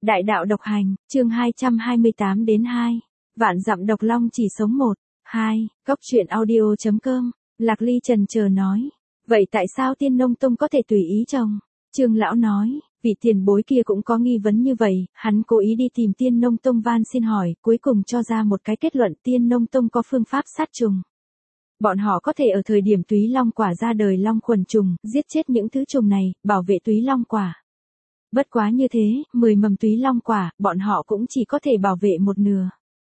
Đại đạo độc hành, chương 228 đến 2. Vạn dặm độc long chỉ sống 1. 2. Cốc truyện audio.com. Lạc Ly chần chờ nói. Vậy tại sao Tiên Nông Tông có thể tùy ý trồng? Trương lão nói, vị tiền bối kia cũng có nghi vấn như vậy, hắn cố ý đi tìm Tiên Nông Tông van xin hỏi, cuối cùng cho ra một cái kết luận Tiên Nông Tông có phương pháp sát trùng. Bọn họ có thể ở thời điểm túy long quả ra đời long khuẩn trùng, giết chết những thứ trùng này, bảo vệ túy long quả. Bất quá như thế, 10 mầm túy long quả, bọn họ cũng chỉ có thể bảo vệ một nửa.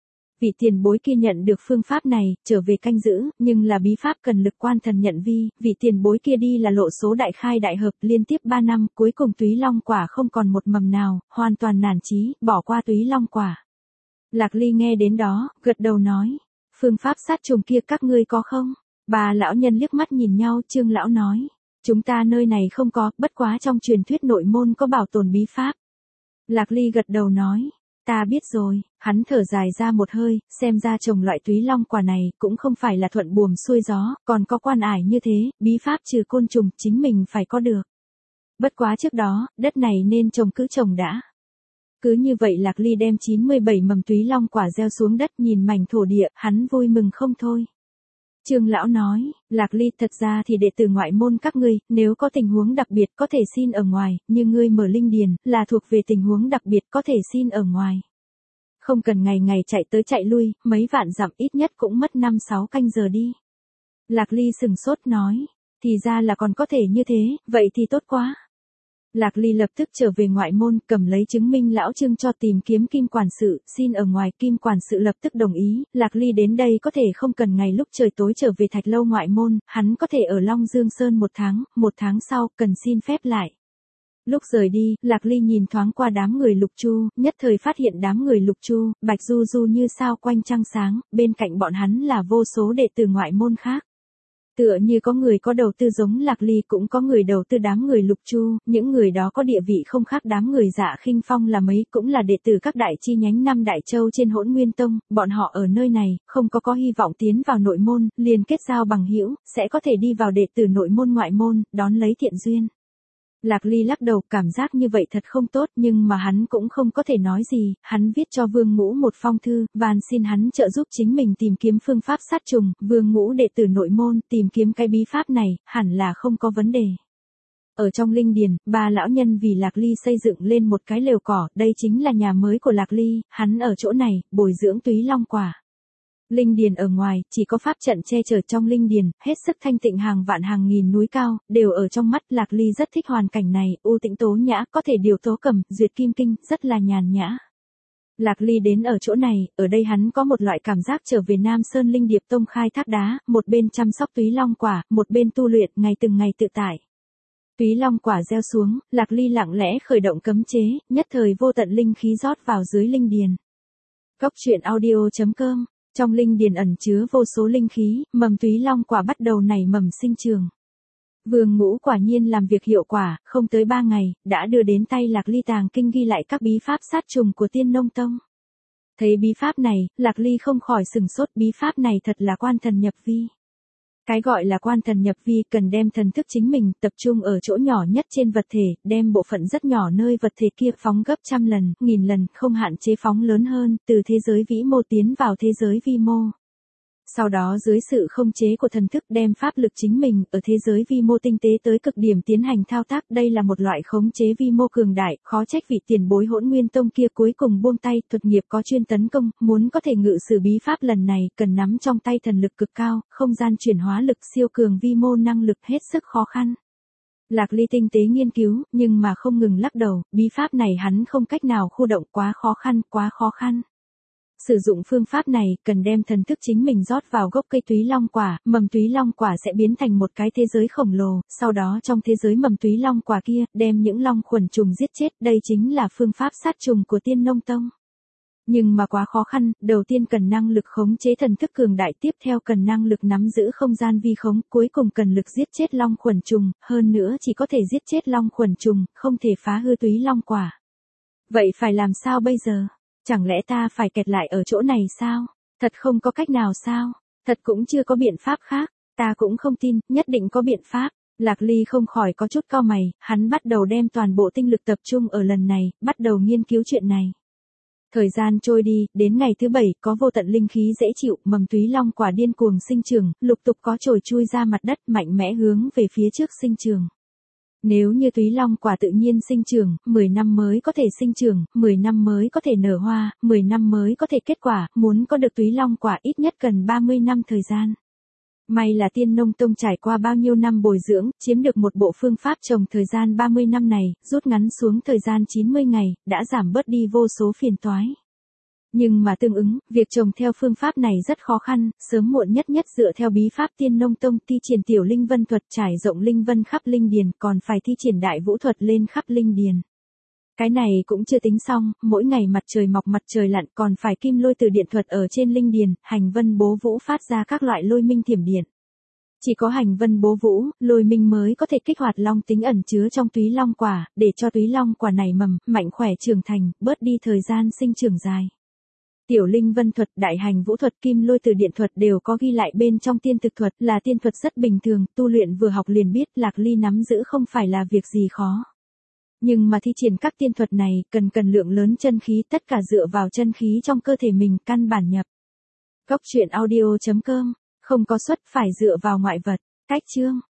Vị tiền bối kia nhận được phương pháp này, trở về canh giữ, nhưng là bí pháp cần lực quan thần nhận vi, vị tiền bối kia đi là lộ số đại khai đại hợp liên tiếp 3 năm, cuối cùng túy long quả không còn một mầm nào, hoàn toàn nản chí, bỏ qua túy long quả. Lạc Ly nghe đến đó, gật đầu nói, phương pháp sát trùng kia các ngươi có không? Ba lão nhân liếc mắt nhìn nhau, Trương lão nói. Chúng ta nơi này không có, bất quá trong truyền thuyết nội môn có bảo tồn bí pháp. Lạc Ly gật đầu nói, ta biết rồi, hắn thở dài ra một hơi, xem ra trồng loại túy long quả này cũng không phải là thuận buồm xuôi gió, còn có quan ải như thế, bí pháp trừ côn trùng chính mình phải có được. Bất quá trước đó, đất này nên trồng cứ trồng đã. Cứ như vậy Lạc Ly đem 97 mầm túy long quả gieo xuống đất nhìn mảnh thổ địa, hắn vui mừng không thôi. Trương lão nói, Lạc Ly thật ra thì đệ tử ngoại môn các ngươi, nếu có tình huống đặc biệt có thể xin ở ngoài, nhưng ngươi mở linh điền, là thuộc về tình huống đặc biệt có thể xin ở ngoài. Không cần ngày ngày chạy tới chạy lui, mấy vạn dặm ít nhất cũng mất 5-6 canh giờ đi. Lạc Ly sừng sốt nói, thì ra là còn có thể như thế, vậy thì tốt quá. Lạc Ly lập tức trở về ngoại môn, cầm lấy chứng minh lão Trương cho tìm kiếm Kim quản sự, xin ở ngoài, Kim quản sự lập tức đồng ý, Lạc Ly đến đây có thể không cần ngày lúc trời tối trở về Thạch Lâu ngoại môn, hắn có thể ở Long Dương Sơn một tháng sau, cần xin phép lại. Lúc rời đi, Lạc Ly nhìn thoáng qua đám người Lục Chu, nhất thời phát hiện đám người Lục Chu, Bạch Du Du như sao quanh trăng sáng, bên cạnh bọn hắn là vô số đệ tử ngoại môn khác. Tựa như có người có đầu tư giống Lạc Ly cũng có người đầu tư đám người Lục Chu, những người đó có địa vị không khác đám người Dạ Khinh Phong là mấy, cũng là đệ tử các đại chi nhánh 5 đại châu trên Hỗn Nguyên Tông, bọn họ ở nơi này, không có hy vọng tiến vào nội môn, liền kết giao bằng hữu, sẽ có thể đi vào đệ tử nội môn ngoại môn, đón lấy thiện duyên. Lạc Ly lắc đầu, cảm giác như vậy thật không tốt, nhưng mà hắn cũng không có thể nói gì, hắn viết cho Vương Ngũ một phong thư, van xin hắn trợ giúp chính mình tìm kiếm phương pháp sát trùng, Vương Ngũ đệ tử nội môn, tìm kiếm cái bí pháp này, hẳn là không có vấn đề. Ở trong linh điền, ba lão nhân vì Lạc Ly xây dựng lên một cái lều cỏ, đây chính là nhà mới của Lạc Ly, hắn ở chỗ này, bồi dưỡng túy long quả. Linh điền ở ngoài, chỉ có pháp trận che chở trong linh điền, hết sức thanh tịnh hàng vạn hàng nghìn núi cao, đều ở trong mắt. Lạc Ly rất thích hoàn cảnh này, u tĩnh tố nhã, có thể điều tố cầm, duyệt kim kinh, rất là nhàn nhã. Lạc Ly đến ở chỗ này, ở đây hắn có một loại cảm giác trở về Nam Sơn Linh Điệp Tông khai thác đá, một bên chăm sóc túy long quả, một bên tu luyện, ngày từng ngày tự tại. Túy long quả gieo xuống, Lạc Ly lặng lẽ khởi động cấm chế, nhất thời vô tận linh khí rót vào dưới linh điền. Cốc truyện audio.com. Trong linh điền ẩn chứa vô số linh khí, mầm túy long quả bắt đầu nảy mầm sinh trường. Vương Ngũ quả nhiên làm việc hiệu quả, không tới 3 ngày, đã đưa đến tay Lạc Ly tàng kinh ghi lại các bí pháp sát trùng của Tiên Nông Tông. Thấy bí pháp này, Lạc Ly không khỏi sừng sốt, bí pháp này thật là quan thần nhập vi. Cái gọi là quan thần nhập vi cần đem thần thức chính mình tập trung ở chỗ nhỏ nhất trên vật thể, đem bộ phận rất nhỏ nơi vật thể kia phóng gấp 100 lần, 1000 lần, không hạn chế phóng lớn hơn, từ thế giới vĩ mô tiến vào thế giới vi mô. Sau đó dưới sự không chế của thần thức đem pháp lực chính mình ở thế giới vi mô tinh tế tới cực điểm tiến hành thao tác, đây là một loại khống chế vi mô cường đại, khó trách vị tiền bối Hỗn Nguyên Tông kia cuối cùng buông tay, thuật nghiệp có chuyên tấn công, muốn có thể ngự sử bí pháp lần này, cần nắm trong tay thần lực cực cao, không gian chuyển hóa lực siêu cường vi mô năng lực hết sức khó khăn. Lạc Ly tinh tế nghiên cứu, nhưng mà không ngừng lắc đầu, bí pháp này hắn không cách nào khu động, quá khó khăn. Sử dụng phương pháp này, cần đem thần thức chính mình rót vào gốc cây túy long quả, mầm túy long quả sẽ biến thành một cái thế giới khổng lồ, sau đó trong thế giới mầm túy long quả kia, đem những long khuẩn trùng giết chết, đây chính là phương pháp sát trùng của Tiên Nông Tông. Nhưng mà quá khó khăn, đầu tiên cần năng lực khống chế thần thức cường đại, tiếp theo cần năng lực nắm giữ không gian vi khống, cuối cùng cần lực giết chết long khuẩn trùng, hơn nữa chỉ có thể giết chết long khuẩn trùng, không thể phá hư túy long quả. Vậy phải làm sao bây giờ? Chẳng lẽ ta phải kẹt lại ở chỗ này sao? Thật không có cách nào sao? Thật cũng chưa có biện pháp khác, ta cũng không tin, nhất định có biện pháp. Lạc Ly không khỏi có chút cau mày, hắn bắt đầu đem toàn bộ tinh lực tập trung ở lần này, bắt đầu nghiên cứu chuyện này. Thời gian trôi đi, đến ngày thứ 7, có vô tận linh khí dễ chịu, mầm túy long quả điên cuồng sinh trưởng, lục tục có chồi chui ra mặt đất mạnh mẽ hướng về phía trước sinh trưởng. Nếu như túy long quả tự nhiên sinh trưởng, 10 năm mới có thể sinh trưởng, 10 năm mới có thể nở hoa, 10 năm mới có thể kết quả, muốn có được túy long quả ít nhất cần 30 năm thời gian. May là Tiên Nông Tông trải qua bao nhiêu năm bồi dưỡng, chiếm được một bộ phương pháp trồng thời gian 30 năm này, rút ngắn xuống thời gian 90 ngày, đã giảm bớt đi vô số phiền toái. Nhưng mà tương ứng, việc trồng theo phương pháp này rất khó khăn, sớm muộn nhất dựa theo bí pháp Tiên Nông Tông thi triển tiểu linh vân thuật trải rộng linh vân khắp linh điền, còn phải thi triển đại vũ thuật lên khắp linh điền. Cái này cũng chưa tính xong, mỗi ngày mặt trời mọc mặt trời lặn còn phải kim lôi từ điện thuật ở trên linh điền, hành vân bố vũ phát ra các loại lôi minh thiểm điện. Chỉ có hành vân bố vũ, lôi minh mới có thể kích hoạt long tính ẩn chứa trong túy long quả, để cho túy long quả nảy mầm, mạnh khỏe trưởng thành, bớt đi thời gian sinh trưởng dài. Tiểu linh vân thuật, đại hành vũ thuật, kim lôi từ điện thuật đều có ghi lại bên trong tiên thực thuật, là tiên thuật rất bình thường, tu luyện vừa học liền biết, Lạc Ly nắm giữ không phải là việc gì khó. Nhưng mà thi triển các tiên thuật này, cần lượng lớn chân khí, tất cả dựa vào chân khí trong cơ thể mình, căn bản nhập. Cốc truyện audio.com, không có suất phải dựa vào ngoại vật. Cách chương